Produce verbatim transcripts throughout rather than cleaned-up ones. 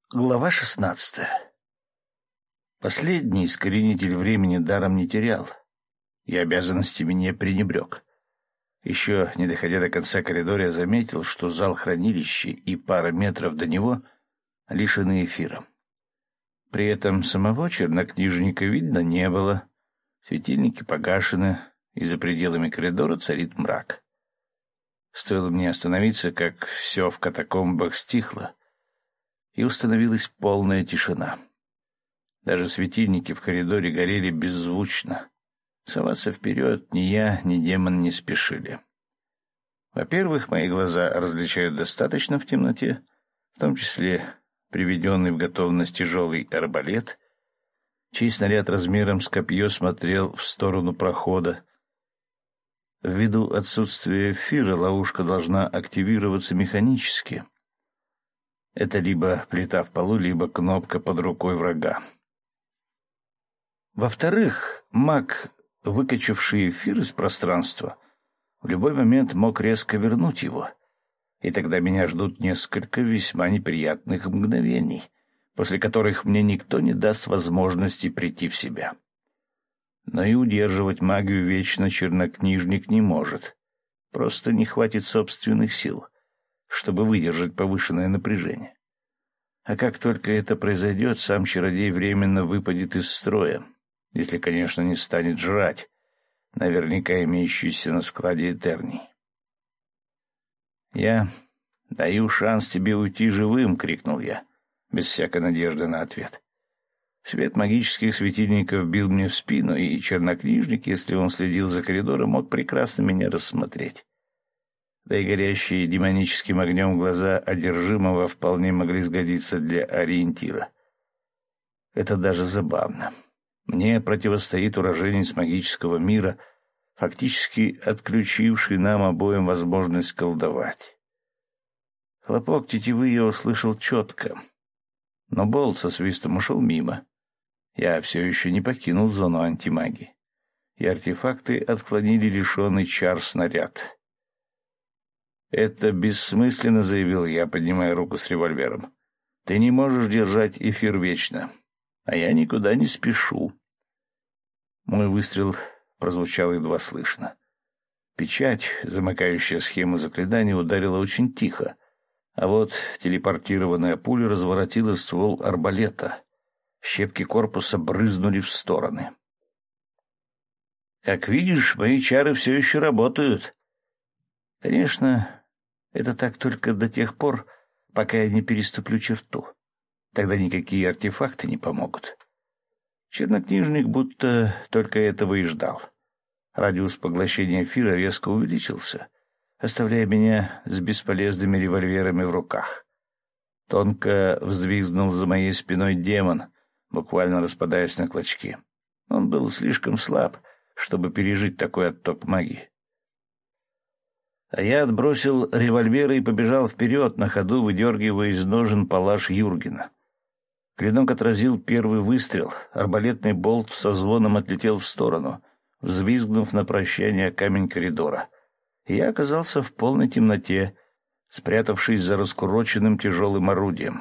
Глава шестнадцатая. Последний искоренитель времени даром не терял, и обязанностями не пренебрег. Еще не доходя до конца коридора, я заметил, что зал хранилища и пара метров до него лишены эфира. При этом самого чернокнижника видно не было, светильники погашены, и за пределами коридора царит мрак. Стоило мне остановиться, как все в катакомбах стихло, и установилась полная тишина. Даже светильники в коридоре горели беззвучно. Соваться вперед ни я, ни демон не спешили. Во-первых, мои глаза различают достаточно в темноте, в том числе приведенный в готовность тяжелый арбалет, чей снаряд размером с копье смотрел в сторону прохода. Ввиду отсутствия эфира ловушка должна активироваться механически. Это либо плита в полу, либо кнопка под рукой врага. Во-вторых, маг, выкачавший эфир из пространства, в любой момент мог резко вернуть его, и тогда меня ждут несколько весьма неприятных мгновений, после которых мне никто не даст возможности прийти в себя. Но и удерживать магию вечно чернокнижник не может. Просто не хватит собственных сил, чтобы выдержать повышенное напряжение. А как только это произойдет, сам чародей временно выпадет из строя, если, конечно, не станет жрать, наверняка имеющийся на складе Этерний. «Я даю шанс тебе уйти живым!» — крикнул я, без всякой надежды на ответ. Свет магических светильников бил мне в спину, и чернокнижник, если он следил за коридором, мог прекрасно меня рассмотреть. Да и горящие демоническим огнем глаза одержимого вполне могли сгодиться для ориентира. Это даже забавно. Мне противостоит уроженец магического мира, фактически отключивший нам обоим возможность колдовать. Хлопок тетивы я услышал четко, но болт со свистом ушел мимо. Я все еще не покинул зону антимагии, и артефакты отклонили лишенный чар снаряд. «Это бессмысленно», — заявил я, поднимая руку с револьвером. «Ты не можешь держать эфир вечно, а я никуда не спешу». Мой выстрел прозвучал едва слышно. Печать, замыкающая схему заклинания, ударила очень тихо, а вот телепортированная пуля разворотила ствол арбалета. Щепки корпуса брызнули в стороны. «Как видишь, мои чары все еще работают». Конечно, это так только до тех пор, пока я не переступлю черту. Тогда никакие артефакты не помогут. Чернокнижник будто только этого и ждал. Радиус поглощения эфира резко увеличился, оставляя меня с бесполезными револьверами в руках. Тонко взвизгнул за моей спиной демон, буквально распадаясь на клочки. Он был слишком слаб, чтобы пережить такой отток магии. А я отбросил револьверы и побежал вперед, на ходу выдергивая из ножен палаш Юргена. Клинок отразил первый выстрел, арбалетный болт со звоном отлетел в сторону, взвизгнув на прощание камень коридора. И я оказался в полной темноте, спрятавшись за раскуроченным тяжелым орудием.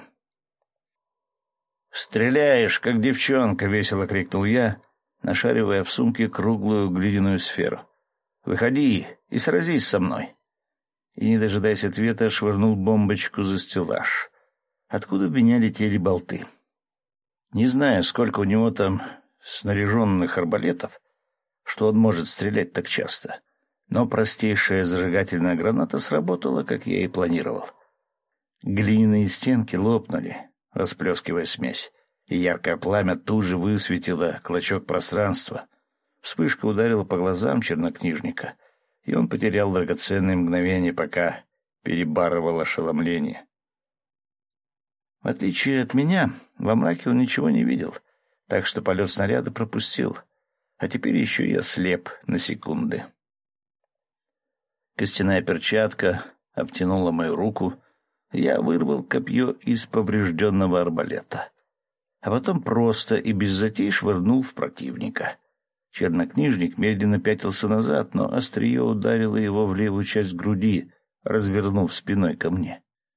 «Стреляешь, как девчонка!» — весело крикнул я, нашаривая в сумке круглую глиняную сферу. «Выходи и сразись со мной!» И, не дожидаясь ответа, швырнул бомбочку за стеллаж, откуда в меня летели болты. Не знаю, сколько у него там снаряженных арбалетов, что он может стрелять так часто, но простейшая зажигательная граната сработала, как я и планировал. Глиняные стенки лопнули, расплескивая смесь, и яркое пламя тут же высветило клочок пространства. Вспышка ударила по глазам чернокнижника, и он потерял драгоценные мгновения, пока перебарывал ошеломление. В отличие от меня, во мраке он ничего не видел, так что полет снаряда пропустил, а теперь еще и ослеп на секунды. Костяная перчатка обтянула мою руку, я вырвал копье из поврежденного арбалета, а потом просто и без затей швырнул в противника. Чернокнижник медленно пятился назад, но острие ударило его в левую часть груди, развернув спиной ко мне.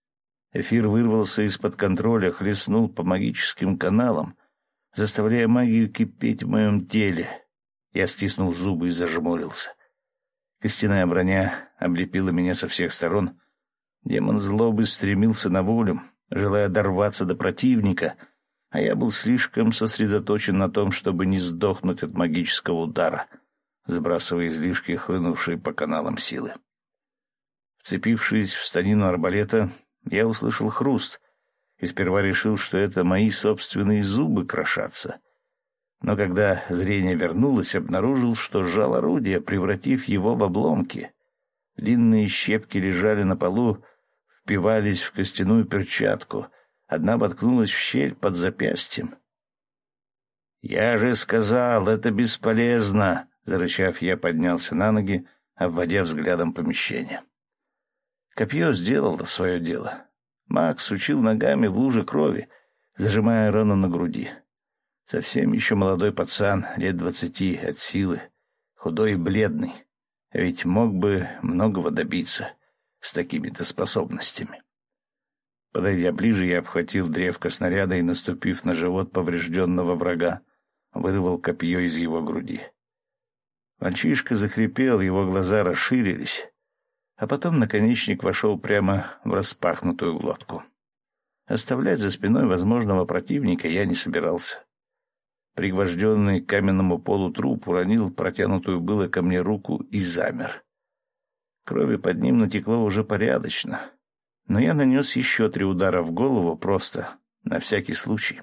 Эфир вырвался из-под контроля, хлестнул по магическим каналам, заставляя магию кипеть в моем теле. Я стиснул зубы и зажмурился. Костяная броня облепила меня со всех сторон. Демон злобы стремился на волю, желая дорваться до противника, а я был слишком сосредоточен на том, чтобы не сдохнуть от магического удара, сбрасывая излишки, хлынувшие по каналам силы. Вцепившись в станину арбалета, я услышал хруст и сперва решил, что это мои собственные зубы крошатся. Но когда зрение вернулось, обнаружил, что сжал орудие, превратив его в обломки. Длинные щепки лежали на полу, впивались в костяную перчатку. Одна воткнулась в щель под запястьем. «Я же сказал, это бесполезно!» Зарычав, я поднялся на ноги, обводя взглядом помещение. Копье сделало свое дело. Маг сучил ногами в луже крови, зажимая рану на груди. Совсем еще молодой пацан, лет двадцати от силы, худой и бледный, а ведь мог бы многого добиться с такими-то способностями. Подойдя ближе, я обхватил древко снаряда и, наступив на живот поврежденного врага, вырвал копье из его груди. Мальчишка захрипел, его глаза расширились, а потом наконечник вошел прямо в распахнутую глотку. Оставлять за спиной возможного противника я не собирался. Пригвожденный к каменному полу труп уронил протянутую было ко мне руку и замер. Крови под ним натекло уже порядочно, но я нанес еще три удара в голову просто, на всякий случай.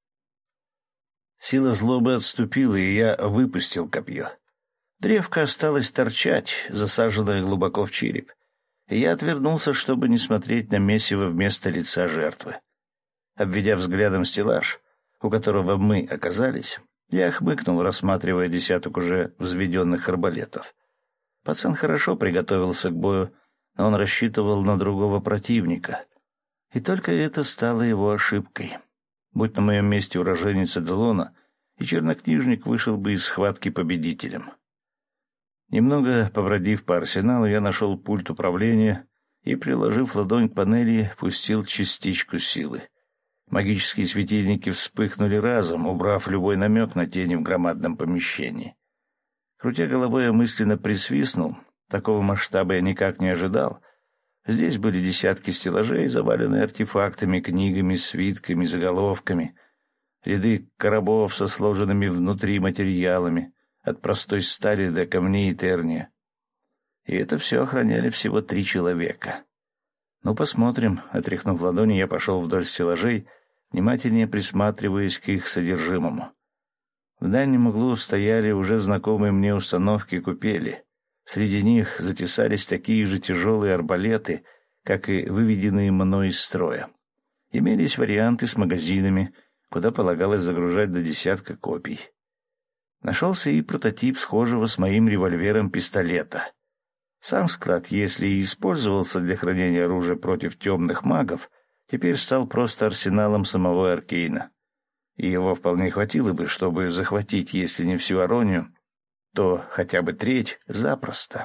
Сила злобы отступила, и я выпустил копье. Древко осталось торчать, засаженное глубоко в череп, и я отвернулся, чтобы не смотреть на месиво вместо лица жертвы. Обведя взглядом стеллаж, у которого мы оказались, я хмыкнул, рассматривая десяток уже взведенных арбалетов. Пацан хорошо приготовился к бою, но он рассчитывал на другого противника. И только это стало его ошибкой. Будь на моем месте уроженец Эделона, и чернокнижник вышел бы из схватки победителем. Немного побродив по арсеналу, я нашел пульт управления и, приложив ладонь к панели, пустил частичку силы. Магические светильники вспыхнули разом, убрав любой намек на тени в громадном помещении. Крутя головой, я мысленно присвистнул. Такого масштаба я никак не ожидал. Здесь были десятки стеллажей, заваленные артефактами, книгами, свитками, заголовками, ряды коробов со сложенными внутри материалами, от простой стали до камней и терния. И это все охраняли всего три человека. «Ну, посмотрим». Отряхнув ладони, я пошел вдоль стеллажей, внимательнее присматриваясь к их содержимому. В дальнем углу стояли уже знакомые мне установки купели. Среди них затесались такие же тяжелые арбалеты, как и выведенные мной из строя. Имелись варианты с магазинами, куда полагалось загружать до десятка копий. Нашелся и прототип схожего с моим револьвером пистолета. Сам склад, если и использовался для хранения оружия против темных магов, теперь стал просто арсеналом самого Аркейна. И его вполне хватило бы, чтобы захватить, если не всю Аронию, то хотя бы треть запросто.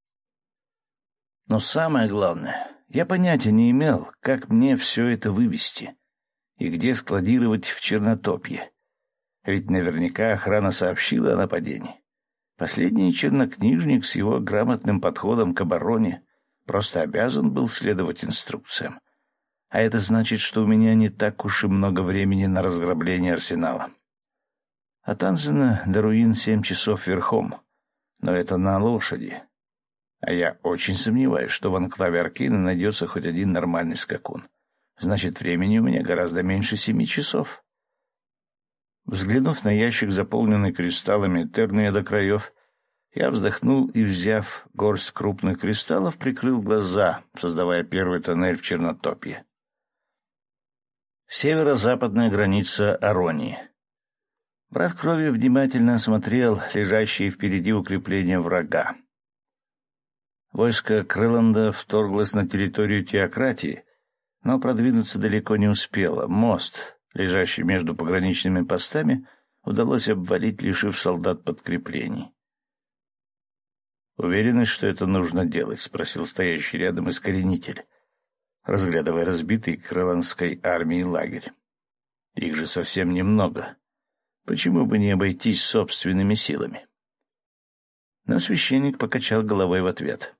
Но самое главное, я понятия не имел, как мне все это вывести и где складировать в Чернотопье. Ведь наверняка охрана сообщила о нападении. Последний чернокнижник с его грамотным подходом к обороне просто обязан был следовать инструкциям. А это значит, что у меня не так уж и много времени на разграбление арсенала. От Анзена до руин семь часов верхом, но это на лошади. А я очень сомневаюсь, что в анклаве Аркейна найдется хоть один нормальный скакун. Значит, времени у меня гораздо меньше семи часов. Взглянув на ящик, заполненный кристаллами терния до краев, я вздохнул и, взяв горсть крупных кристаллов, прикрыл глаза, создавая первый тоннель в Чернотопье. Северо-западная граница Аронии. Брат крови внимательно осмотрел лежащие впереди укрепления врага. Войско Крыланда вторглось на территорию теократии, но продвинуться далеко не успело. Мост, лежащий между пограничными постами, удалось обвалить, лишив солдат подкреплений. «Уверены, что это нужно делать?» — спросил стоящий рядом искоренитель. разглядывая разбитый крыланской армией лагерь. Их же совсем немного. Почему бы не обойтись собственными силами? Но священник покачал головой в ответ.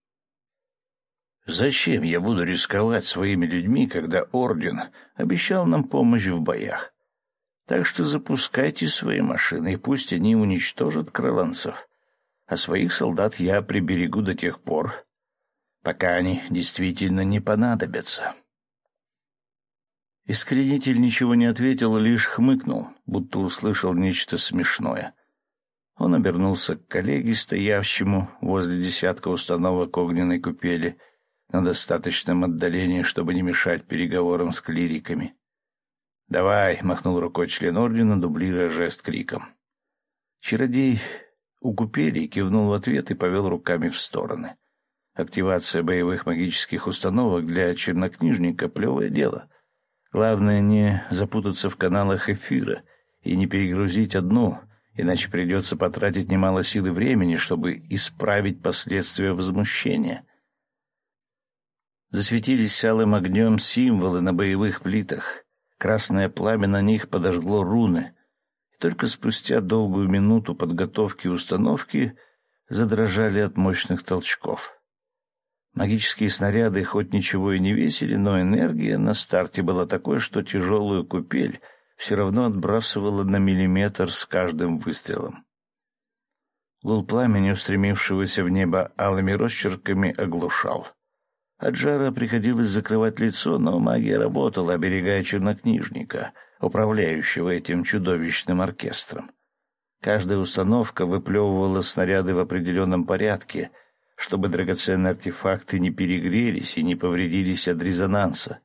«Зачем я буду рисковать своими людьми, когда орден обещал нам помощь в боях? Так что запускайте свои машины, и пусть они уничтожат крыланцев, а своих солдат я приберегу до тех пор, пока они действительно не понадобятся». Искоренитель ничего не ответил, лишь хмыкнул, будто услышал нечто смешное. Он обернулся к коллеге, стоявшему возле десятка установок огненной купели, на достаточном отдалении, чтобы не мешать переговорам с клириками. «Давай», — махнул рукой член ордена, дублируя жест криком. Чародей у купели кивнул в ответ и повел руками в стороны. Активация боевых магических установок для чернокнижника — плевое дело. Главное не запутаться в каналах эфира и не перегрузить одну, иначе придется потратить немало сил и времени, чтобы исправить последствия возмущения. Засветились алым огнем символы на боевых плитах. Красное пламя на них подожгло руны. И только спустя долгую минуту подготовки установки задрожали от мощных толчков. Магические снаряды хоть ничего и не весили, но энергия на старте была такой, что тяжелую купель все равно отбрасывала на миллиметр с каждым выстрелом. Гул пламени, устремившегося в небо алыми росчерками, оглушал. От жара приходилось закрывать лицо, но магия работала, оберегая чернокнижника, управляющего этим чудовищным оркестром. Каждая установка выплевывала снаряды в определенном порядке, чтобы драгоценные артефакты не перегрелись и не повредились от резонанса.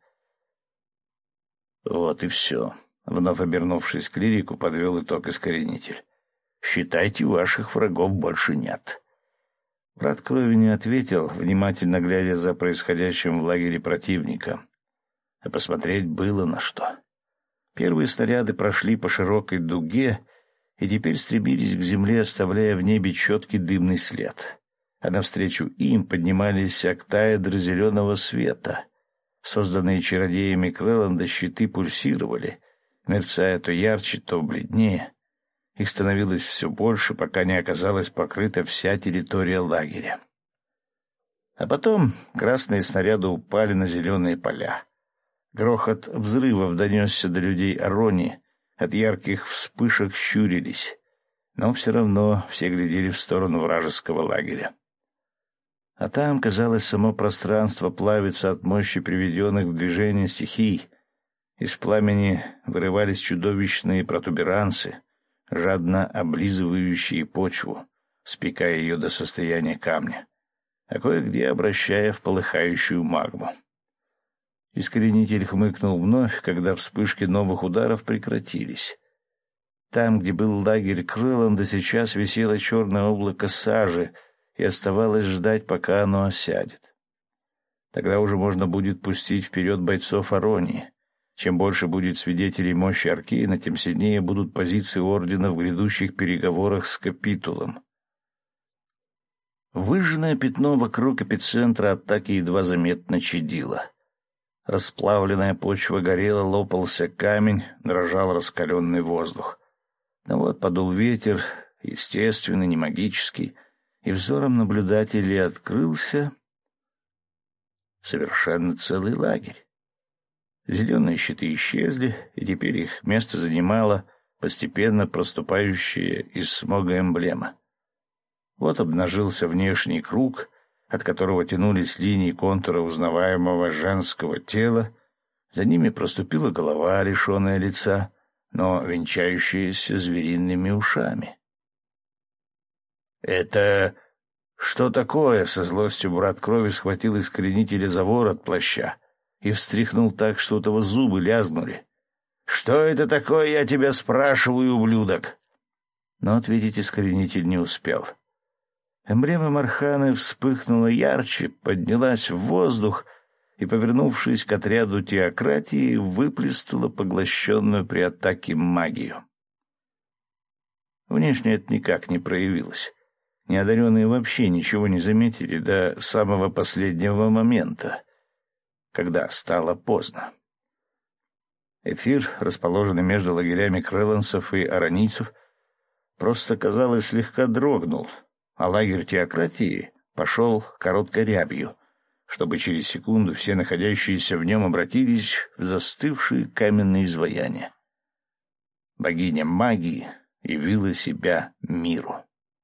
Вот и все. Вновь обернувшись к клирику, подвел итог искоренитель. «Считайте, ваших врагов больше нет». Брат крови не ответил, внимательно глядя за происходящим в лагере противника. А посмотреть было на что. Первые снаряды прошли по широкой дуге и теперь стремились к земле, оставляя в небе четкий дымный след. А навстречу им поднимались октаэдры зеленого света. Созданные чародеями Крэланда щиты пульсировали, мерцая то ярче, то бледнее. Их становилось все больше, пока не оказалась покрыта вся территория лагеря. А потом красные снаряды упали на зеленые поля. Грохот взрывов донесся до людей Арони, от ярких вспышек щурились, но все равно все глядели в сторону вражеского лагеря. А там, казалось, само пространство плавится от мощи приведенных в движение стихий. Из пламени вырывались чудовищные протуберанцы, жадно облизывающие почву, спекая ее до состояния камня, а кое-где обращая в полыхающую магму. Искоренитель хмыкнул вновь, когда вспышки новых ударов прекратились. Там, где был лагерь Крэланда, сейчас висело черное облако сажи, и оставалось ждать, пока оно осядет. Тогда уже можно будет пустить вперед бойцов Аронии. Чем больше будет свидетелей мощи Аркейна, тем сильнее будут позиции Ордена в грядущих переговорах с Капитулом. Выжженное пятно вокруг эпицентра атаки едва заметно чадило. Расплавленная почва горела, лопался камень, дрожал раскаленный воздух. Но вот подул ветер, естественный, не магический, и взором наблюдателей открылся совершенно целый лагерь. Зеленые щиты исчезли, и теперь их место занимала постепенно проступающая из смога эмблема. Вот обнажился внешний круг, от которого тянулись линии контура узнаваемого женского тела. За ними проступила голова, лишенная лица, но венчающаяся звериными ушами. «Это что такое?» — со злостью брат крови схватил искоренителя за ворот плаща и встряхнул так, что у того зубы лязгнули. «Что это такое, я тебя спрашиваю, ублюдок?» Но ответить искоренитель не успел. Эмблема Марханы вспыхнула ярче, поднялась в воздух и, повернувшись к отряду теократии, выплеснула поглощенную при атаке магию. Внешне это никак не проявилось. Неодаренные вообще ничего не заметили до самого последнего момента. когда стало поздно. Эфир, расположенный между лагерями крэлансов и аронийцев, просто, казалось, слегка дрогнул, а лагерь теократии пошел короткой рябью, чтобы через секунду все находящиеся в нем обратились в застывшие каменные изваяния. Богиня магии явила себя миру.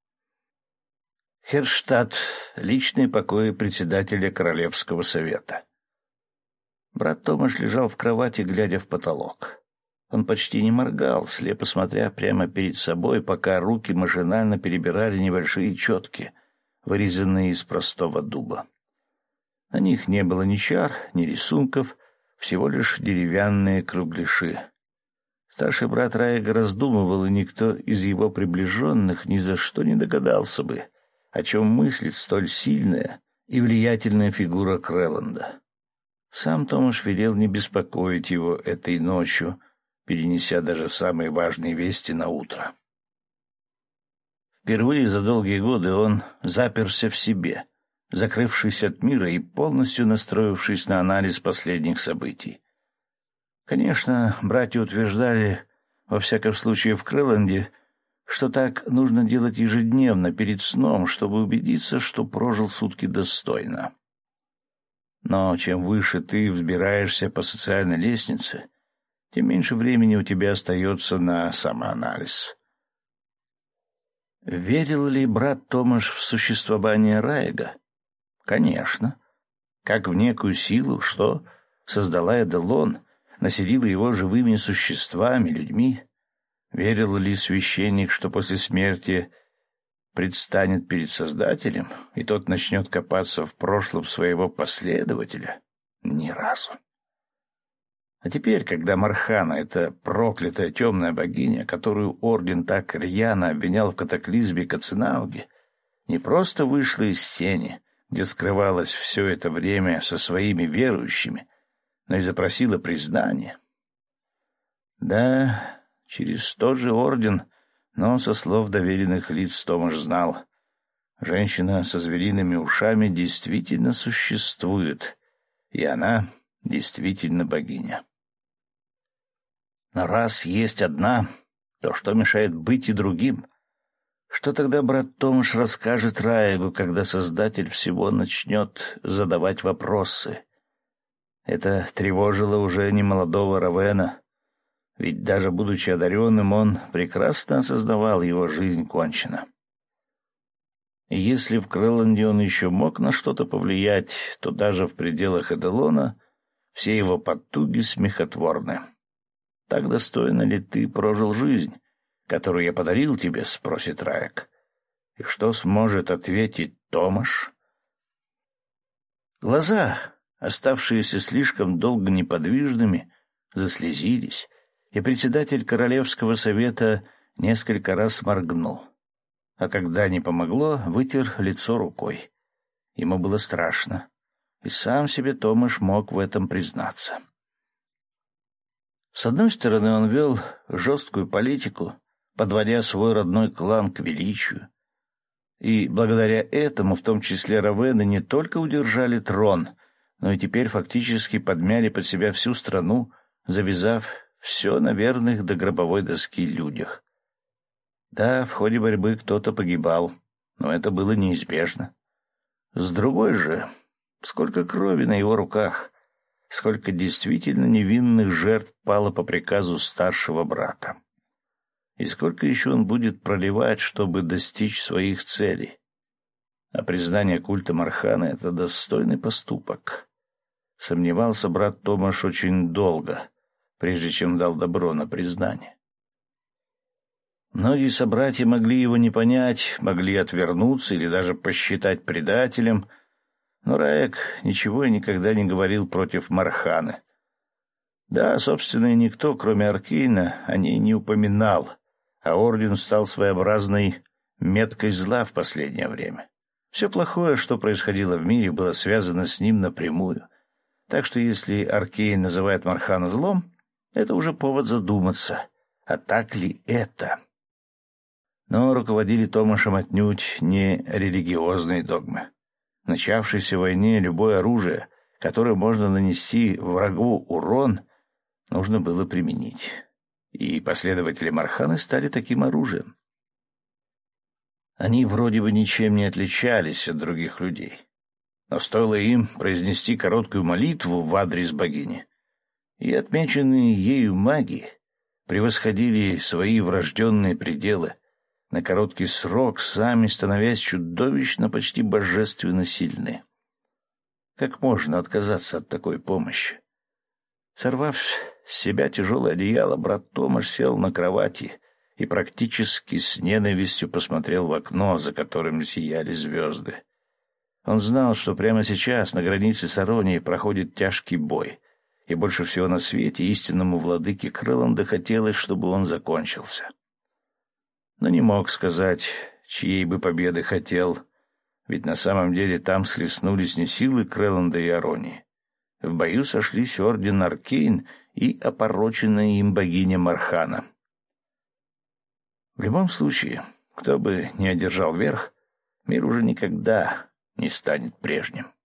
Херштадт. Личные покои председателя Королевского совета. Брат Томаш лежал в кровати, глядя в потолок. Он почти не моргал, слепо смотря прямо перед собой, пока руки машинально перебирали небольшие четки, вырезанные из простого дуба. На них не было ни чар, ни рисунков, всего лишь деревянные кругляши. Старший брат Раега раздумывал, и никто из его приближенных ни за что не догадался бы, о чем мыслит столь сильная и влиятельная фигура Крэланда. Сам Томаш велел не беспокоить его этой ночью, перенеся даже самые важные вести на утро. Впервые за долгие годы он заперся в себе, закрывшись от мира и полностью настроившись на анализ последних событий. Конечно, братья утверждали, во всяком случае в Крэланде, что так нужно делать ежедневно перед сном, чтобы убедиться, что прожил сутки достойно. Но чем выше ты взбираешься по социальной лестнице, тем меньше времени у тебя остается на самоанализ. Верил ли брат Томаш в существование Раега? Конечно. Как в некую силу, что создала Эделон, населила его живыми существами, людьми. Верил ли священник, что после смерти предстанет перед Создателем, и тот начнет копаться в прошлом своего последователя? Ни разу. А теперь, когда Мархана, эта проклятая темная богиня, которую Орден так рьяно обвинял в катаклизме Каценауги, не просто вышла из тени, где скрывалась все это время со своими верующими, но и запросила признание. Да, через тот же Орден, но со слов доверенных лиц Томаш знал, женщина со звериными ушами действительно существует, и она действительно богиня. Но раз есть одна, то что мешает быть и другим? Что тогда брат Томаш расскажет Раегу, когда Создатель всего начнет задавать вопросы? Это тревожило уже немолодого Равена, ведь даже будучи одаренным, он прекрасно осознавал, его жизнь кончена. И если в Крэланде он еще мог на что-то повлиять, то даже в пределах Эделона все его потуги смехотворны. «Так достойно ли ты прожил жизнь, которую я подарил тебе?» — спросит Раек. И что сможет ответить Томаш? Глаза, оставшиеся слишком долго неподвижными, заслезились, и председатель Королевского совета несколько раз моргнул. А когда не помогло, вытер лицо рукой. Ему было страшно, и сам себе Томаш мог в этом признаться. С одной стороны, он вел жесткую политику, подводя свой родной клан к величию. И благодаря этому, в том числе Равены, не только удержали трон, но и теперь фактически подмяли под себя всю страну, завязав все на верных до гробовой доски людях. Да, в ходе борьбы кто-то погибал, но это было неизбежно. С другой же, сколько крови на его руках, сколько действительно невинных жертв пало по приказу старшего брата. И сколько еще он будет проливать, чтобы достичь своих целей. А признание культа Мархана — это достойный поступок. Сомневался брат Томаш очень долго, прежде чем дал добро на признание. Многие собратья могли его не понять, могли отвернуться или даже посчитать предателем, но Раек ничего и никогда не говорил против Марханы. Да, собственно, и никто, кроме Аркейна, о ней не упоминал, а Орден стал своеобразной меткой зла в последнее время. Все плохое, что происходило в мире, было связано с ним напрямую. Так что если Аркейн называет Мархану злом, это уже повод задуматься, а так ли это? Но руководили Томашем отнюдь не религиозные догмы. В начавшейся войне любое оружие, которым можно нанести врагу урон, нужно было применить. И последователи Марханы стали таким оружием. Они вроде бы ничем не отличались от других людей. Но стоило им произнести короткую молитву в адрес богини, и отмеченные ею маги превосходили свои врожденные пределы, на короткий срок сами становясь чудовищно, почти божественно сильны. Как можно отказаться от такой помощи? Сорвав с себя тяжелое одеяло, брат Томаш сел на кровати и практически с ненавистью посмотрел в окно, за которым сияли звезды. Он знал, что прямо сейчас на границе с Аронией проходит тяжкий бой, и больше всего на свете истинному владыке Крэланда хотелось, чтобы он закончился. Но не мог сказать, чьей бы победы хотел, ведь на самом деле там схлестнулись не силы Крэланда и Аронии. В бою сошлись орден Аркейн и опороченная им богиня Мархана. В любом случае, кто бы ни одержал верх, мир уже никогда не станет прежним.